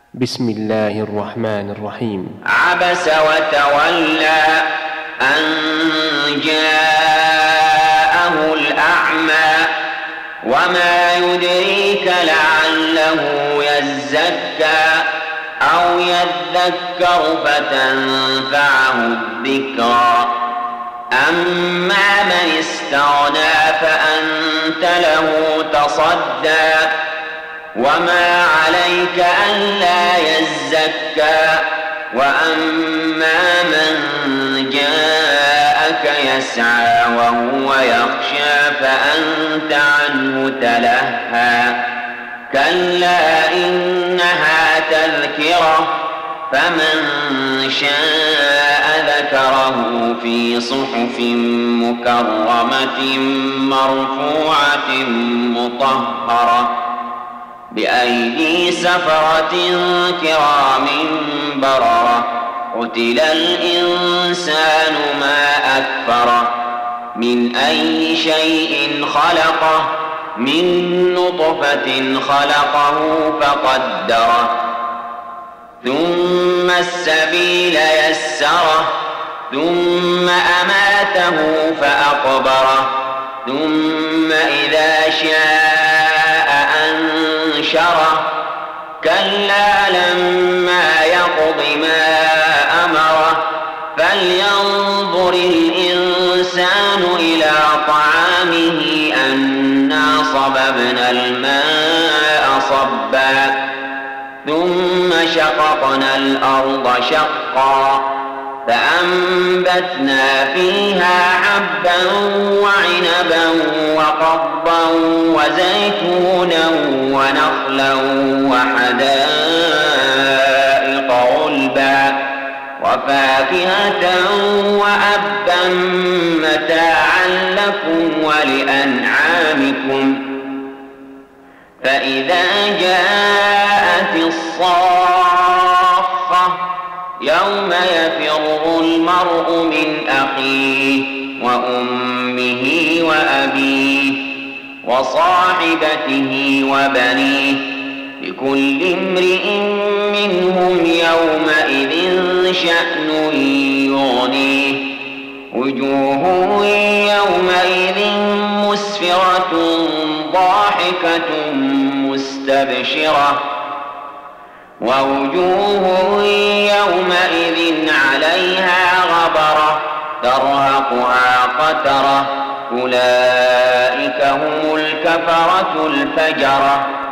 بسم الله الرحمن الرحيم. عبس وتولى أن جاءه الأعمى وما يدريك لعله يزكى أو يذكر فتنفعه الذكرى أما من استغنى فأنت له تصدى وما عليك ألا يزكى وأما من جاءك يسعى وهو يخشى فأنت عنه تلهى كلا إنها تذكرة فمن شاء ذكره في صحف مكرمة مرفوعة مطهرة بأيدي سفرة كرام بررة قتل الإنسان ما أكفره من أي شيء خلقه من نطفة خلقه فقدره ثم السبيل يسره ثم أماته فأقبره ثم إذا شاء أنشره كلا لما يقض ما أمره فلينظر الإنسان إلى طعامه أنا صببنا الماء صبا ثم شققنا الأرض شقا فأنبتنا فيها حبا وعنبا وقضبا وزيتونا ونخلا وحدائق غلبا وفاكهة وأبا متاعا لكم ولأنعامكم فإذا جاءت الصاخة يوم يفر المرء من أخيه وأمه وأبيه وصاحبته وبنيه لكل امرئ منهم يومئذ شأن يغنيه وجوه يومئذ مسفرة ضاحكة مستبشرة ووجوه يومئذ عليها غبرة ترهقها قترة أولئك هم الكفرة الفجرة.